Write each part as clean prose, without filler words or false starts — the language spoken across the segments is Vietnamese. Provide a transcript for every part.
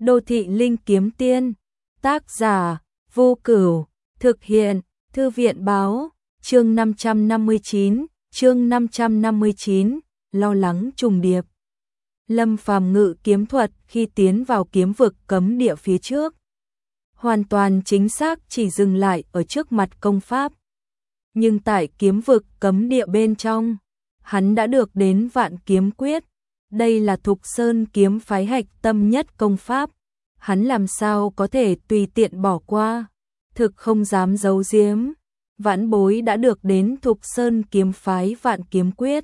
Đô thị linh kiếm tiên, tác giả, Vô Cửu, thực hiện, Thư viện báo, chương 559, lo lắng trùng điệp. Lâm Phàm ngự kiếm thuật khi tiến vào kiếm vực cấm địa phía trước. Hoàn toàn chính xác chỉ dừng lại ở trước mặt công pháp. Nhưng tại kiếm vực cấm địa bên trong, hắn đã được đến Vạn Kiếm Quyết. Đây là Thục Sơn kiếm phái hạch tâm nhất công pháp. Hắn làm sao có thể tùy tiện bỏ qua. Thực không dám giấu giếm. Vãn bối đã được đến Thục Sơn kiếm phái Vạn Kiếm Quyết.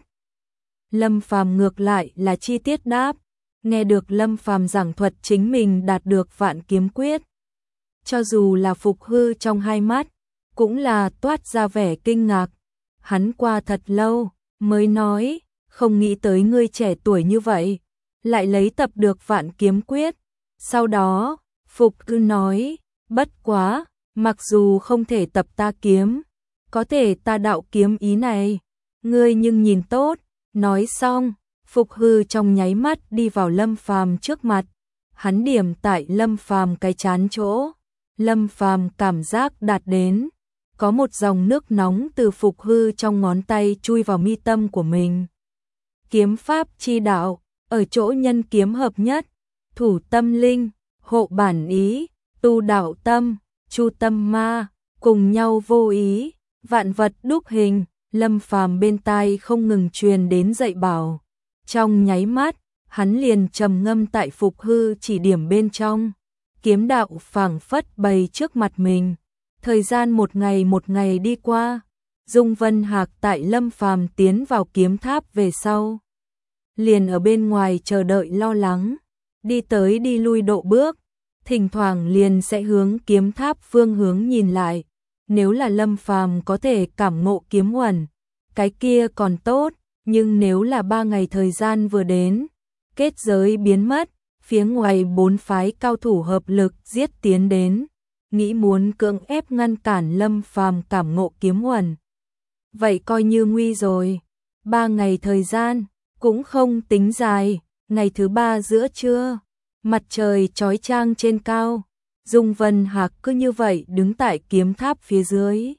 Lâm Phàm ngược lại là chi tiết đáp. Nghe được Lâm Phàm giảng thuật chính mình đạt được Vạn Kiếm Quyết. Cho dù là Phục Hư trong hai mắt, cũng là toát ra vẻ kinh ngạc. Hắn qua thật lâu, mới nói, không nghĩ tới ngươi trẻ tuổi như vậy, lại lấy tập được Vạn Kiếm Quyết. Sau đó, Phục Hư nói, bất quá, mặc dù không thể tập ta kiếm, có thể ta đạo kiếm ý này, ngươi nhưng nhìn tốt. Nói xong, Phục Hư trong nháy mắt đi vào Lâm Phàm trước mặt, hắn điểm tại Lâm Phàm cái trán chỗ. Lâm Phàm cảm giác đạt đến, có một dòng nước nóng từ Phục Hư trong ngón tay chui vào mi tâm của mình. Kiếm pháp chi đạo, ở chỗ nhân kiếm hợp nhất, thủ tâm linh, hộ bản ý, tu đạo tâm, chu tâm ma, cùng nhau vô ý, vạn vật đúc hình. Lâm Phàm bên tai không ngừng truyền đến dạy bảo. Trong nháy mắt, hắn liền trầm ngâm tại Phục Hư chỉ điểm bên trong. Kiếm đạo phảng phất bày trước mặt mình. Thời gian một ngày đi qua. Dung Vân Hạc tại Lâm Phàm tiến vào kiếm tháp về sau, liền ở bên ngoài chờ đợi lo lắng. Đi tới đi lui độ bước, thỉnh thoảng liền sẽ hướng kiếm tháp phương hướng nhìn lại. Nếu là Lâm Phàm có thể cảm ngộ kiếm uẩn, cái kia còn tốt, nhưng nếu là 3 ngày thời gian vừa đến, kết giới biến mất, phía ngoài 4 phái cao thủ hợp lực giết tiến đến, nghĩ muốn cưỡng ép ngăn cản Lâm Phàm cảm ngộ kiếm uẩn. Vậy coi như nguy rồi. 3 ngày thời gian cũng không tính dài. Ngày thứ 3 giữa trưa, mặt trời chói chang trên cao. Dung Vân Hạc cứ như vậy đứng tại kiếm tháp phía dưới.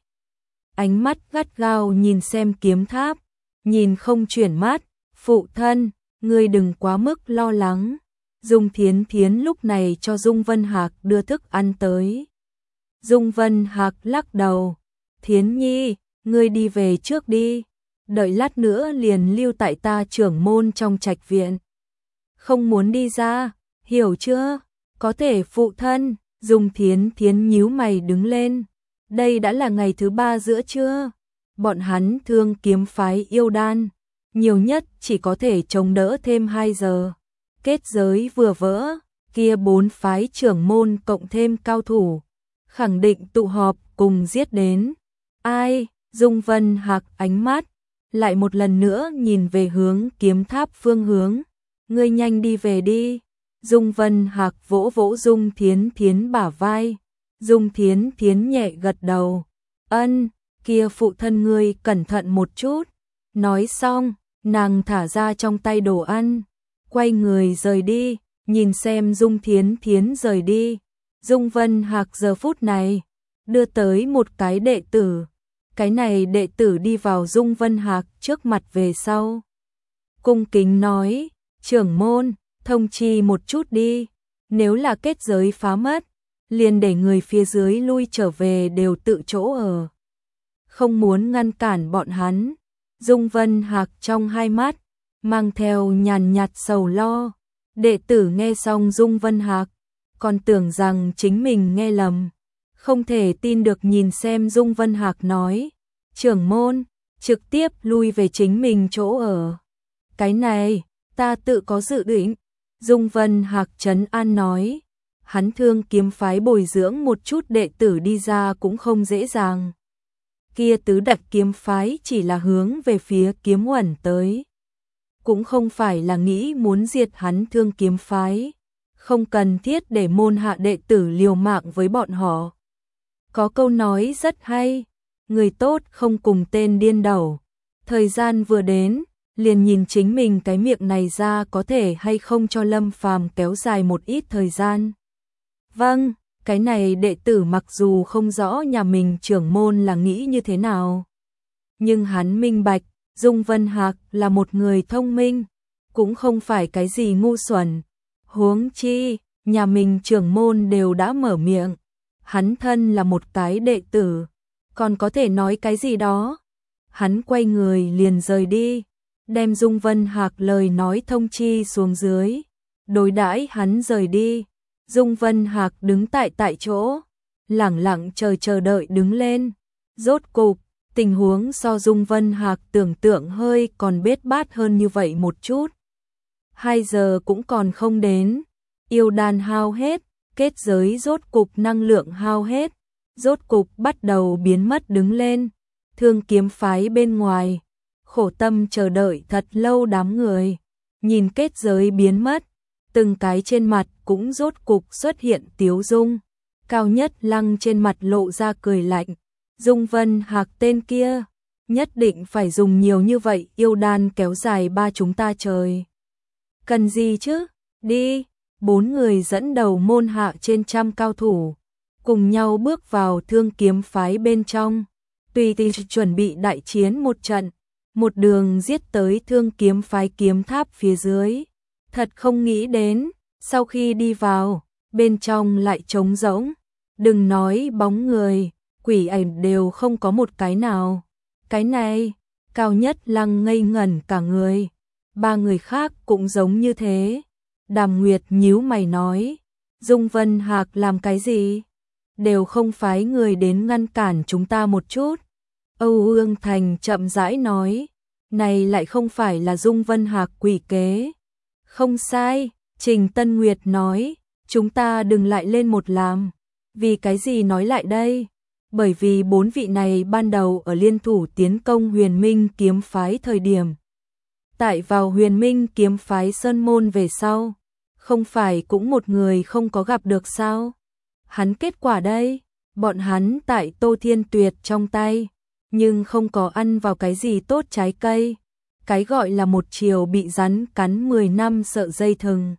Ánh mắt gắt gao nhìn xem kiếm tháp, nhìn không chuyển mắt. Phụ thân, ngươi đừng quá mức lo lắng. Dung Thiến Thiến lúc này cho Dung Vân Hạc đưa thức ăn tới. Dung Vân Hạc lắc đầu. Thiến Nhi, ngươi đi về trước đi. Đợi lát nữa liền lưu tại ta trưởng môn trong trạch viện. Không muốn đi ra, hiểu chưa? Có thể phụ thân. Dung Thiến Thiến nhíu mày đứng lên. Đây đã là ngày thứ 3 giữa trưa. Bọn hắn thương kiếm phái yêu đan, nhiều nhất chỉ có thể chống đỡ thêm 2 giờ. Kết giới vừa vỡ, kia 4 phái trưởng môn cộng thêm cao thủ, khẳng định tụ họp cùng giết đến. Ai? Dung Vân Hạc ánh mắt lại một lần nữa nhìn về hướng kiếm tháp phương hướng. Ngươi nhanh đi về đi. Dung Vân Hạc vỗ vỗ Dung Thiến Thiến bả vai. Dung Thiến Thiến nhẹ gật đầu. Ân, kia phụ thân ngươi cẩn thận một chút. Nói xong, nàng thả ra trong tay đồ ăn, quay người rời đi. Nhìn xem Dung Thiến Thiến rời đi, Dung Vân Hạc giờ phút này đưa tới một cái đệ tử. Cái này đệ tử đi vào Dung Vân Hạc trước mặt về sau, cung kính nói, trưởng môn, thông chi một chút đi, nếu là kết giới phá mất, liền để người phía dưới lui trở về đều tự chỗ ở. Không muốn ngăn cản bọn hắn. Dung Vân Hạc trong hai mắt mang theo nhàn nhạt sầu lo. Đệ tử nghe xong Dung Vân Hạc, còn tưởng rằng chính mình nghe lầm, không thể tin được nhìn xem Dung Vân Hạc nói, trưởng môn, trực tiếp lui về chính mình chỗ ở. Cái này, ta tự có dự định. Dung Vân Hạc trấn an nói, hắn thương kiếm phái bồi dưỡng một chút đệ tử đi ra cũng không dễ dàng. Kia tứ đặc kiếm phái chỉ là hướng về phía kiếm uẩn tới, cũng không phải là nghĩ muốn diệt hắn thương kiếm phái, không cần thiết để môn hạ đệ tử liều mạng với bọn họ. Có câu nói rất hay, người tốt không cùng tên điên đầu. Thời gian vừa đến, liền nhìn chính mình cái miệng này ra có thể hay không cho Lâm Phàm kéo dài một ít thời gian. Vâng, cái này đệ tử mặc dù không rõ nhà mình trưởng môn là nghĩ như thế nào, nhưng hắn minh bạch, Dung Vân Hạc là một người thông minh, cũng không phải cái gì ngu xuẩn. Huống chi, nhà mình trưởng môn đều đã mở miệng, hắn thân là một cái đệ tử, còn có thể nói cái gì đó. Hắn quay người liền rời đi, đem Dung Vân Hạc lời nói thông chi xuống dưới, đối đãi hắn rời đi. Dung Vân Hạc đứng tại chỗ, lẳng lặng chờ đợi đứng lên. Rốt cục, tình huống so Dung Vân Hạc tưởng tượng hơi còn bết bát hơn như vậy một chút. 2 giờ cũng còn không đến, yêu đan hao hết, kết giới rốt cục năng lượng hao hết, rốt cục bắt đầu biến mất đứng lên. Thương kiếm phái bên ngoài, khổ tâm chờ đợi thật lâu đám người, nhìn kết giới biến mất, từng cái trên mặt cũng rốt cục xuất hiện tiếu dung. Cao Nhất Lăng trên mặt lộ ra cười lạnh, Dung Vân Hạc tên kia, nhất định phải dùng nhiều như vậy yêu đan kéo dài ba chúng ta trời. Cần gì chứ, đi, 4 người dẫn đầu môn hạ trên trăm cao thủ, cùng nhau bước vào thương kiếm phái bên trong, tùy tiện chuẩn bị đại chiến một trận, một đường giết tới thương kiếm phái kiếm tháp phía dưới. Thật không nghĩ đến, sau khi đi vào, bên trong lại trống rỗng, đừng nói bóng người, quỷ ảnh đều không có một cái nào. Cái này, Cao Nhất Lăng ngây ngẩn cả người, 3 người khác cũng giống như thế. Đàm Nguyệt nhíu mày nói, Dung Vân Hạc làm cái gì? Đều không phái người đến ngăn cản chúng ta một chút. Âu Ương Thành chậm rãi nói, này lại không phải là Dung Vân Hạc quỷ kế. Không sai, Trình Tân Nguyệt nói, chúng ta đừng lại lên một làm. Vì cái gì nói lại đây? Bởi vì 4 vị này ban đầu ở liên thủ tiến công Huyền Minh kiếm phái thời điểm. Tại vào Huyền Minh kiếm phái Sơn Môn về sau, không phải cũng một người không có gặp được sao? Hắn kết quả đây, bọn hắn tại Tô Thiên Tuyệt trong tay, nhưng không có ăn vào cái gì tốt trái cây. Cái gọi là một chiều bị rắn cắn 10 năm sợ dây thừng.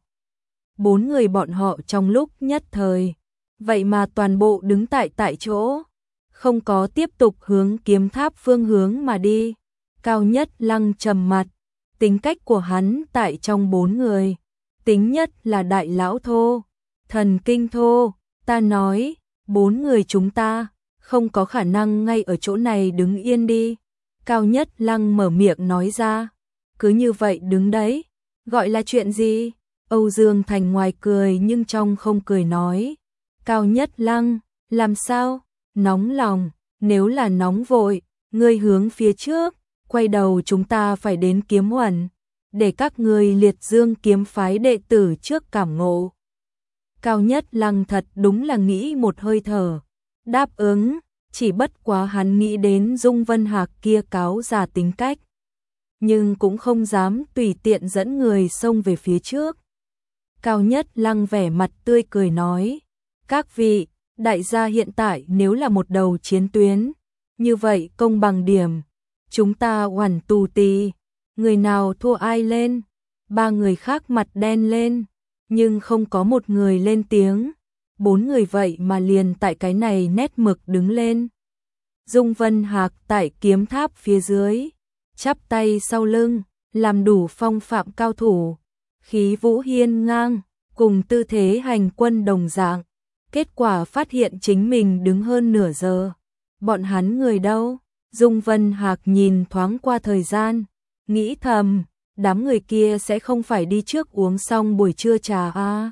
4 người bọn họ trong lúc nhất thời, vậy mà toàn bộ đứng tại chỗ, không có tiếp tục hướng kiếm tháp phương hướng mà đi. Cao Nhất Lăng trầm mặt, tính cách của hắn tại trong 4 người, tính nhất là đại lão thô, thần kinh thô. Ta nói, 4 người chúng ta không có khả năng ngay ở chỗ này đứng yên đi. Cao Nhất Lăng mở miệng nói ra, cứ như vậy đứng đấy, gọi là chuyện gì? Âu Dương Thành ngoài cười nhưng trong không cười nói, Cao Nhất Lăng, làm sao? Nóng lòng, nếu là nóng vội, ngươi hướng phía trước, quay đầu chúng ta phải đến Kiếm Uẩn, để các ngươi Liệt Dương kiếm phái đệ tử trước cảm ngộ. Cao Nhất Lăng thật đúng là nghĩ một hơi thở, đáp ứng, chỉ bất quá hắn nghĩ đến Dung Vân Hạc kia cáo già tính cách, nhưng cũng không dám tùy tiện dẫn người xông về phía trước. Cao Nhất Lăng vẻ mặt tươi cười nói, các vị, đại gia hiện tại nếu là một đầu chiến tuyến, như vậy công bằng điểm, chúng ta oản tù tì, người nào thua ai lên. 3 người khác mặt đen lên, nhưng không có một người lên tiếng. 4 người vậy mà liền tại cái này nét mực đứng lên. Dung Vân Hạc tại kiếm tháp phía dưới, chắp tay sau lưng, làm đủ phong phạm cao thủ, khí vũ hiên ngang, cùng tư thế hành quân đồng dạng. Kết quả phát hiện chính mình đứng hơn nửa giờ. Bọn hắn người đâu? Dung Vân Hạc nhìn thoáng qua thời gian, nghĩ thầm, đám người kia sẽ không phải đi trước uống xong buổi trưa trà à?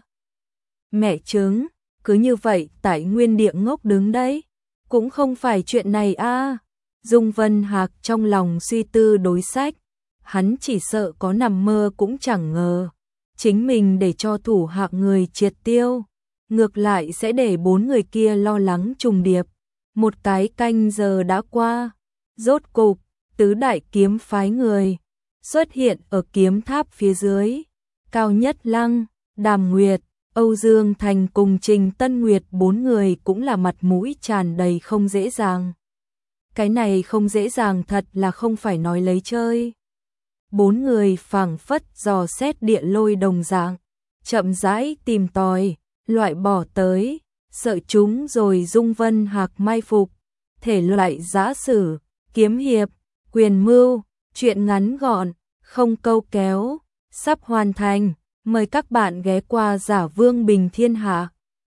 Mẹ chứng, cứ như vậy tại nguyên địa ngốc đứng đấy, cũng không phải chuyện này à? Dung Vân Hạc trong lòng suy tư đối sách, hắn chỉ sợ có nằm mơ cũng chẳng ngờ, chính mình để cho thủ hạ người triệt tiêu, ngược lại sẽ để 4 người kia lo lắng trùng điệp. Một cái canh giờ đã qua, rốt cục, tứ đại kiếm phái người xuất hiện ở kiếm tháp phía dưới. Cao Nhất Lăng, Đàm Nguyệt, Âu Dương Thành cùng Trình Tân Nguyệt 4 người cũng là mặt mũi tràn đầy không dễ dàng. Cái này không dễ dàng thật là không phải nói lấy chơi. bốn người phảng phất dò xét địa lôi đồng dạng, chậm rãi tìm tòi, loại bỏ tới, sợ chúng rồi dung vân hạc mai phục, thể loại giã sử, kiếm hiệp, quyền mưu, truyện ngắn gọn, không câu kéo, sắp hoàn thành, mời các bạn ghé qua Giả Vương Bình Thiên Hạ.